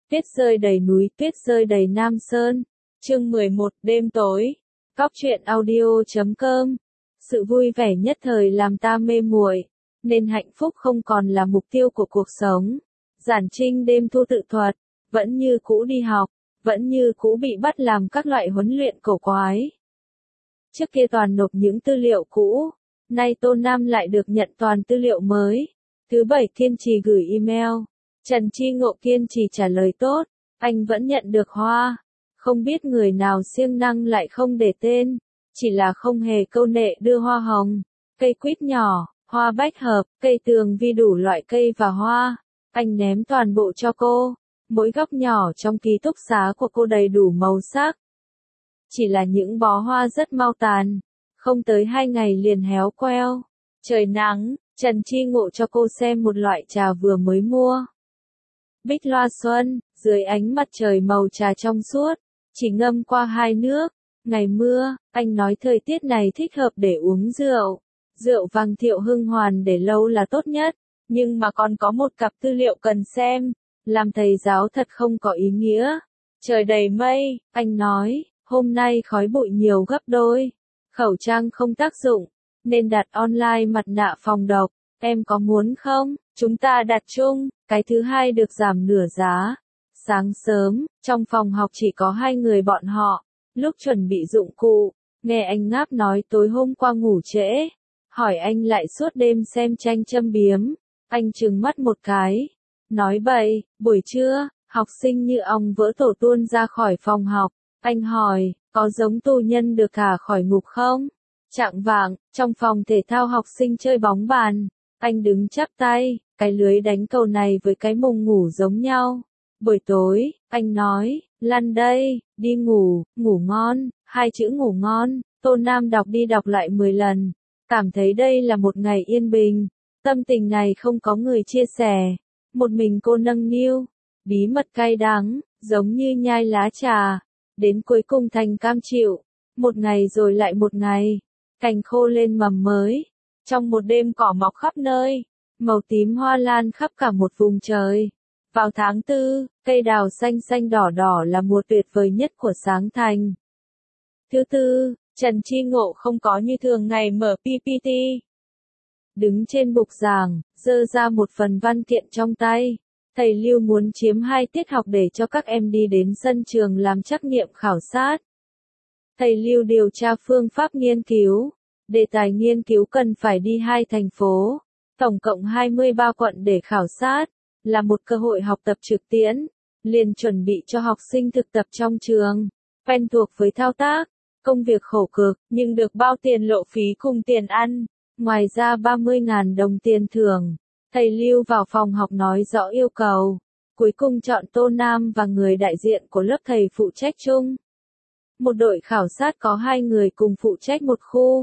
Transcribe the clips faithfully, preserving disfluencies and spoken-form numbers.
Tuyết rơi đầy núi, tuyết rơi đầy Nam Sơn. Chương mười một, đêm tối. Cóc truyện audio chấm com. Sự vui vẻ nhất thời làm ta mê muội, nên hạnh phúc không còn là mục tiêu của cuộc sống. Giản Trinh đêm thu tự thuật, vẫn như cũ đi học, vẫn như cũ bị bắt làm các loại huấn luyện cổ quái. Trước kia toàn nộp những tư liệu cũ, nay Tô Nam lại được nhận toàn tư liệu mới. Thứ bảy kiên trì gửi email, Trần Chi Ngộ kiên trì trả lời tốt, anh vẫn nhận được hoa. Không biết người nào siêng năng lại không để tên, chỉ là không hề câu nệ đưa hoa hồng, cây quýt nhỏ, hoa bách hợp, cây tường vi đủ loại cây và hoa. Anh ném toàn bộ cho cô, mỗi góc nhỏ trong ký túc xá của cô đầy đủ màu sắc. Chỉ là những bó hoa rất mau tàn, không tới hai ngày liền héo queo. Trời nắng, Trần Chi Ngộ cho cô xem một loại trà vừa mới mua. Bích loa xuân, dưới ánh mặt trời màu trà trong suốt, chỉ ngâm qua hai nước. Ngày mưa, anh nói thời tiết này thích hợp để uống rượu. Rượu vang Thiệu Hưng Hoàn để lâu là tốt nhất, nhưng mà còn có một cặp tư liệu cần xem. Làm thầy giáo thật không có ý nghĩa. Trời đầy mây, anh nói, hôm nay khói bụi nhiều gấp đôi. Khẩu trang không tác dụng, nên đặt online mặt nạ phòng độc. Em có muốn không? Chúng ta đặt chung, cái thứ hai được giảm nửa giá. Sáng sớm, trong phòng học chỉ có hai người bọn họ. Lúc chuẩn bị dụng cụ, nghe anh ngáp nói tối hôm qua ngủ trễ. Hỏi anh lại suốt đêm xem tranh châm biếm. Anh trừng mắt một cái. Nói bậy, buổi trưa, học sinh như ong vỡ tổ tuôn ra khỏi phòng học. Anh hỏi, có giống tù nhân được thả khỏi ngục không? Chạng vạng, trong phòng thể thao học sinh chơi bóng bàn. Anh đứng chắp tay, cái lưới đánh cầu này với cái mùng ngủ giống nhau. Buổi tối, anh nói, lăn đây, đi ngủ, ngủ ngon, hai chữ ngủ ngon, Tô Nam đọc đi đọc lại mười lần. Cảm thấy đây là một ngày yên bình, tâm tình này không có người chia sẻ. Một mình cô nâng niu, bí mật cay đắng, giống như nhai lá trà, đến cuối cùng thành cam chịu. Một ngày rồi lại một ngày, cành khô lên mầm mới. Trong một đêm cỏ mọc khắp nơi, màu tím hoa lan khắp cả một vùng trời. Vào tháng tư, cây đào xanh xanh đỏ đỏ là mùa tuyệt vời nhất của Sáng Thành. Thứ tư, Trần Chi Ngộ không có như thường ngày mở pê pê tê. Đứng trên bục giảng, giơ ra một phần văn kiện trong tay. Thầy Lưu muốn chiếm hai tiết học để cho các em đi đến sân trường làm trắc nghiệm khảo sát. Thầy Lưu điều tra phương pháp nghiên cứu. Đề tài nghiên cứu cần phải đi hai thành phố, tổng cộng hai mươi ba quận để khảo sát, là một cơ hội học tập trực tiễn, liền chuẩn bị cho học sinh thực tập trong trường, quen thuộc với thao tác, công việc khổ cực, nhưng được bao tiền lộ phí cùng tiền ăn, ngoài ra ba mươi nghìn đồng tiền thưởng. Thầy Lưu vào phòng học nói rõ yêu cầu, cuối cùng chọn Tô Nam và người đại diện của lớp thầy phụ trách chung. Một đội khảo sát có hai người cùng phụ trách một khu.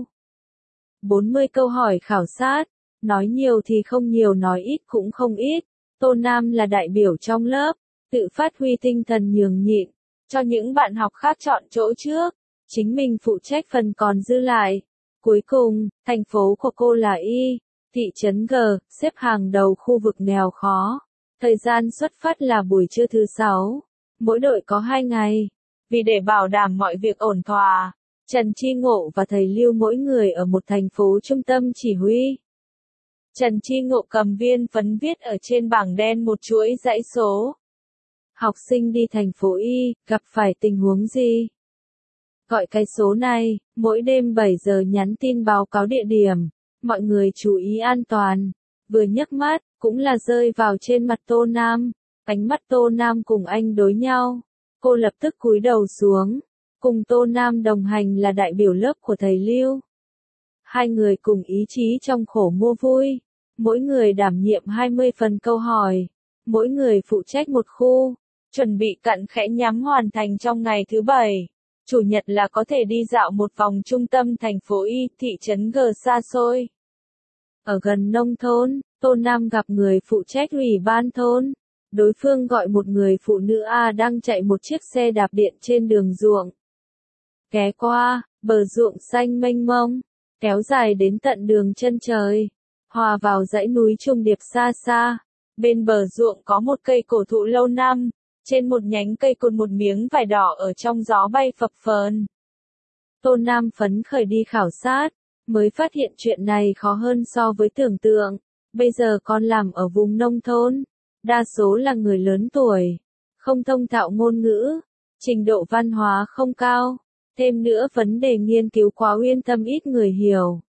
bốn mươi câu hỏi khảo sát, nói nhiều thì không nhiều, nói ít cũng không ít. Tô Nam là đại biểu trong lớp, tự phát huy tinh thần nhường nhịn, cho những bạn học khác chọn chỗ trước, chính mình phụ trách phần còn dư lại. Cuối cùng, thành phố của cô là Y, thị trấn G, xếp hàng đầu khu vực nghèo khó. Thời gian xuất phát là buổi trưa thứ sáu, mỗi đội có hai ngày. Vì để bảo đảm mọi việc ổn thỏa, Trần Chi Ngộ và thầy Lưu mỗi người ở một thành phố trung tâm chỉ huy. Trần Chi Ngộ cầm viên phấn viết ở trên bảng đen một chuỗi dãy số. Học sinh đi thành phố Y, gặp phải tình huống gì? Gọi cái số này, mỗi đêm bảy giờ nhắn tin báo cáo địa điểm, mọi người chú ý an toàn. Vừa nhấc mắt, cũng là rơi vào trên mặt Tô Nam, ánh mắt Tô Nam cùng anh đối nhau. Cô lập tức cúi đầu xuống. Cùng Tô Nam đồng hành là đại biểu lớp của thầy Lưu. Hai người cùng ý chí trong khổ mua vui. Mỗi người đảm nhiệm hai mươi phần câu hỏi. Mỗi người phụ trách một khu. Chuẩn bị cặn khẽ nhắm hoàn thành trong ngày thứ bảy. Chủ nhật là có thể đi dạo một vòng trung tâm thành phố Y, thị trấn G xa xôi. Ở gần nông thôn, Tô Nam gặp người phụ trách ủy ban thôn. Đối phương gọi một người phụ nữ A đang chạy một chiếc xe đạp điện trên đường ruộng. Ghé qua, bờ ruộng xanh mênh mông, kéo dài đến tận đường chân trời, hòa vào dãy núi trùng điệp xa xa. Bên bờ ruộng có một cây cổ thụ lâu năm, Trên một nhánh cây cột một miếng vải đỏ ở trong gió bay phập phờn. Tô Nam phấn khởi đi khảo sát, mới phát hiện chuyện này khó hơn so với tưởng tượng. Bây giờ con làm ở vùng nông thôn, đa số là người lớn tuổi, không thông thạo ngôn ngữ, trình độ văn hóa không cao, thêm nữa vấn đề nghiên cứu quá uyên thâm ít người hiểu.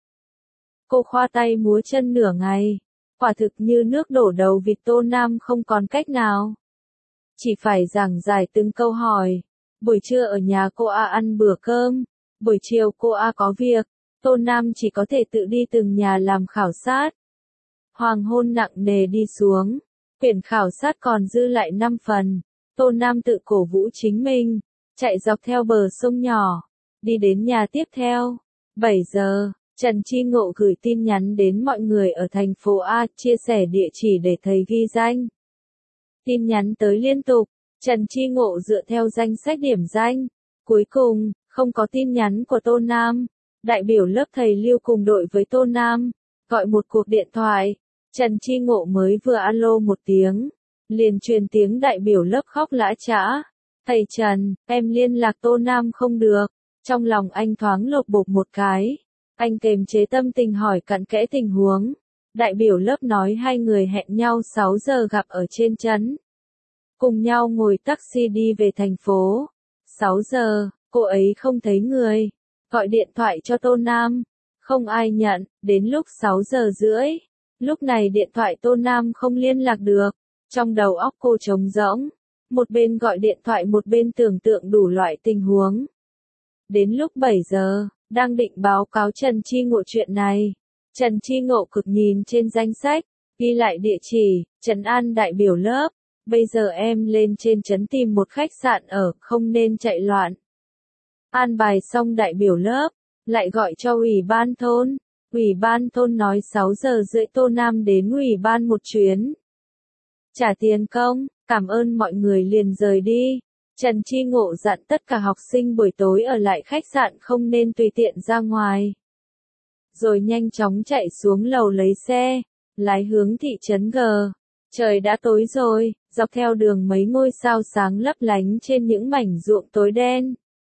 Cô khoa tay múa chân nửa ngày, quả thực như nước đổ đầu vịt. Tô Nam không còn cách nào, chỉ phải giảng giải từng câu hỏi. Buổi trưa ở nhà cô A ăn bữa cơm, buổi chiều cô A có việc, Tô Nam chỉ có thể tự đi từng nhà làm khảo sát. Hoàng hôn nặng nề đi xuống, quyển khảo sát còn dư lại năm phần. Tô Nam tự cổ vũ chính mình, chạy dọc theo bờ sông nhỏ, đi đến nhà tiếp theo. bảy giờ, Trần Chi Ngộ gửi tin nhắn đến mọi người ở thành phố A, chia sẻ địa chỉ để thầy ghi danh. Tin nhắn tới liên tục, Trần Chi Ngộ dựa theo danh sách điểm danh. Cuối cùng, không có tin nhắn của Tô Nam. Đại biểu lớp thầy Lưu cùng đội với Tô Nam, gọi một cuộc điện thoại. Trần Chi Ngộ mới vừa alo một tiếng, liền truyền tiếng đại biểu lớp khóc lã chã. Thầy Trần, em liên lạc Tô Nam không được. Trong lòng anh thoáng lột bột một cái. Anh kềm chế tâm tình hỏi cặn kẽ tình huống. Đại biểu lớp nói hai người hẹn nhau sáu giờ gặp ở trên trấn. Cùng nhau ngồi taxi đi về thành phố. sáu giờ, cô ấy không thấy người. Gọi điện thoại cho Tô Nam. Không ai nhận, đến lúc sáu giờ rưỡi. Lúc này điện thoại Tô Nam không liên lạc được. Trong đầu óc cô trống rỗng. Một bên gọi điện thoại một bên tưởng tượng đủ loại tình huống. Đến lúc bảy giờ, đang định báo cáo Trần Chi Ngộ chuyện này. Trần Chi Ngộ cực nhìn trên danh sách, ghi lại địa chỉ, Trấn An đại biểu lớp. Bây giờ em lên trên trấn tìm một khách sạn ở, không nên chạy loạn. An bài xong đại biểu lớp, lại gọi cho ủy ban thôn. Ủy ban thôn nói sáu giờ rưỡi Tô Nam đến ủy ban một chuyến. Trả tiền công, cảm ơn mọi người liền rời đi. Trần Chi Ngộ dặn tất cả học sinh buổi tối ở lại khách sạn không nên tùy tiện ra ngoài. Rồi nhanh chóng chạy xuống lầu lấy xe, lái hướng thị trấn G. Trời đã tối rồi, dọc theo đường mấy ngôi sao sáng lấp lánh trên những mảnh ruộng tối đen.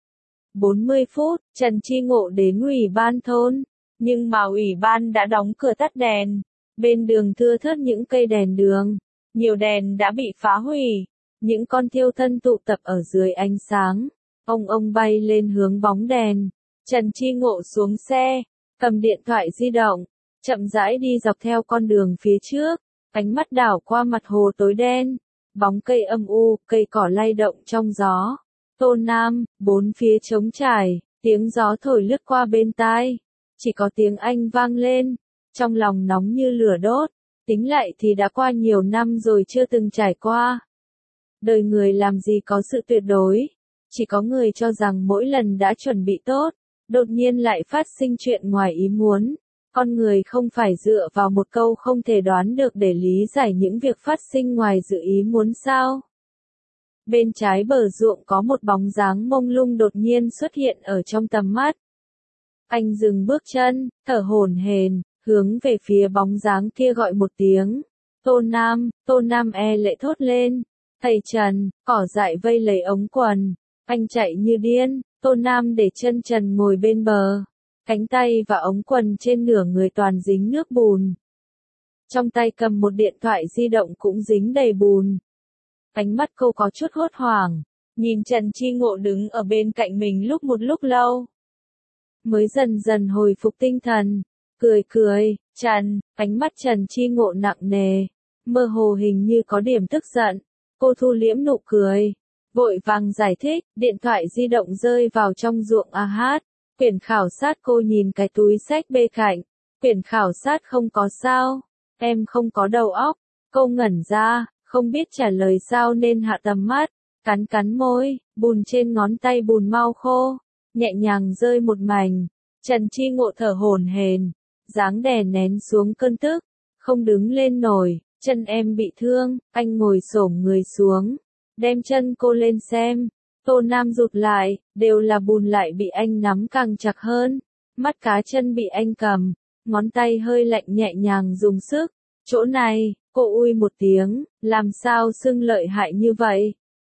bốn mươi phút, Trần Chi Ngộ đến ủy ban thôn, nhưng mà ủy ban đã đóng cửa tắt đèn. Bên đường thưa thớt những cây đèn đường, nhiều đèn đã bị phá hủy. Những con thiêu thân tụ tập ở dưới ánh sáng, ông ông bay lên hướng bóng đèn. Trần Chi Ngộ xuống xe, cầm điện thoại di động, chậm rãi đi dọc theo con đường phía trước, ánh mắt đảo qua mặt hồ tối đen, bóng cây âm u, cây cỏ lay động trong gió. Tô Nam, bốn phía trống trải, tiếng gió thổi lướt qua bên tai, chỉ có tiếng Anh vang lên, trong lòng nóng như lửa đốt, tính lại thì đã qua nhiều năm rồi chưa từng trải qua. Đời người làm gì có sự tuyệt đối, chỉ có người cho rằng mỗi lần đã chuẩn bị tốt, đột nhiên lại phát sinh chuyện ngoài ý muốn. Con người không phải dựa vào một câu không thể đoán được để lý giải những việc phát sinh ngoài dự ý muốn sao. Bên trái bờ ruộng có một bóng dáng mông lung đột nhiên xuất hiện ở trong tầm mắt. Anh dừng bước chân, thở hổn hển, hướng về phía bóng dáng kia gọi một tiếng. Tô Nam, Tô Nam e lệ thốt lên. Thầy Trần, cỏ dại vây lấy ống quần. Anh chạy như điên, Tô Nam để chân trần ngồi bên bờ. Cánh tay và ống quần trên nửa người toàn dính nước bùn. Trong tay cầm một điện thoại di động cũng dính đầy bùn. Ánh mắt cô có chút hốt hoảng, nhìn Trần Chi Ngộ đứng ở bên cạnh mình lúc một lúc lâu. Mới dần dần hồi phục tinh thần, cười cười, Trần, ánh mắt Trần Chi Ngộ nặng nề, mơ hồ hình như có điểm tức giận. Cô thu liễm nụ cười, vội vàng giải thích, điện thoại di động rơi vào trong ruộng a hát. Quyển khảo sát cô nhìn cái túi sách bê cạnh, quyển khảo sát không có sao, em không có đầu óc. Cô ngẩn ra, không biết trả lời sao nên hạ tầm mắt, cắn cắn môi, bùn trên ngón tay bùn mau khô, nhẹ nhàng rơi một mảnh. Trần Chi Ngộ thở hổn hển, dáng đè nén xuống cơn tức, không đứng lên nổi. Chân em bị thương, anh ngồi xổm người xuống, đem chân cô lên xem. Tô Nam rụt lại, đều là bùn lại bị anh nắm càng chặt hơn. Mắt cá chân bị anh cầm, ngón tay hơi lạnh nhẹ nhàng dùng sức. Chỗ này, cô ui một tiếng, làm sao sưng lợi hại như vậy?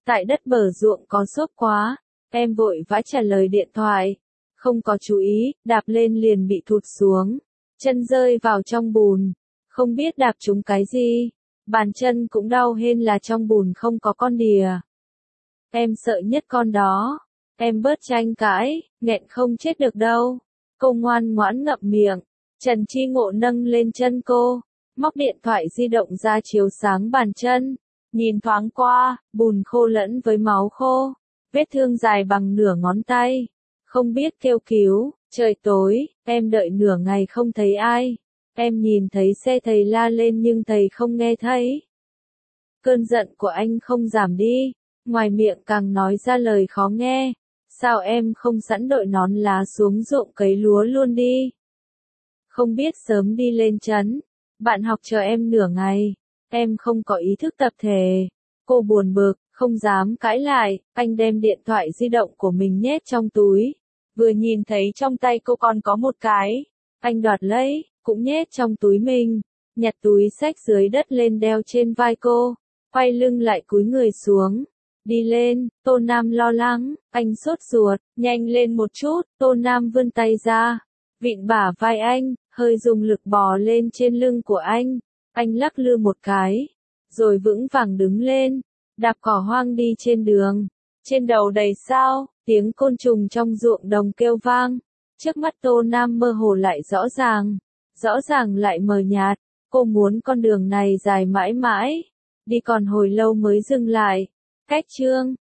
Tại đất bờ ruộng có xốp quá, em vội vã trả lời điện thoại. Không có chú ý, đạp lên liền bị thụt xuống. Chân rơi vào trong bùn. Không biết đạp trúng cái gì. Bàn chân cũng đau hên là trong bùn không có con đìa. Em sợ nhất con đó. Em bớt tranh cãi, nghẹn không chết được đâu. Cô ngoan ngoãn ngậm miệng. Trần Chi Ngộ nâng lên chân cô, móc điện thoại di động ra chiếu sáng bàn chân. Nhìn thoáng qua, bùn khô lẫn với máu khô. Vết thương dài bằng nửa ngón tay. Không biết kêu cứu, trời tối, em đợi nửa ngày không thấy ai. Em nhìn thấy xe thầy la lên nhưng thầy không nghe thấy. Cơn giận của anh không giảm đi, ngoài miệng càng nói ra lời khó nghe. Sao em không sẵn đội nón lá xuống ruộng cấy lúa luôn đi? Không biết sớm đi lên trấn. Bạn học chờ em nửa ngày. Em không có ý thức tập thể. Cô buồn bực, không dám cãi lại. Anh đem điện thoại di động của mình nhét trong túi. Vừa nhìn thấy trong tay cô còn có một cái. Anh đoạt lấy, cũng nhét trong túi mình. Nhặt túi xách dưới đất lên đeo trên vai cô. Quay lưng lại cúi người xuống. Đi lên, Tô Nam lo lắng. Anh sốt ruột, nhanh lên một chút. Tô Nam vươn tay ra. Vịn bả vai anh, hơi dùng lực bò lên trên lưng của anh. Anh lắc lư một cái, rồi vững vàng đứng lên, đạp cỏ hoang đi trên đường. Trên đầu đầy sao, tiếng côn trùng trong ruộng đồng kêu vang. Trước mắt Tô Nam mơ hồ lại rõ ràng, rõ ràng lại mờ nhạt. Cô muốn con đường này dài mãi mãi, đi còn hồi lâu mới dừng lại. Cách chương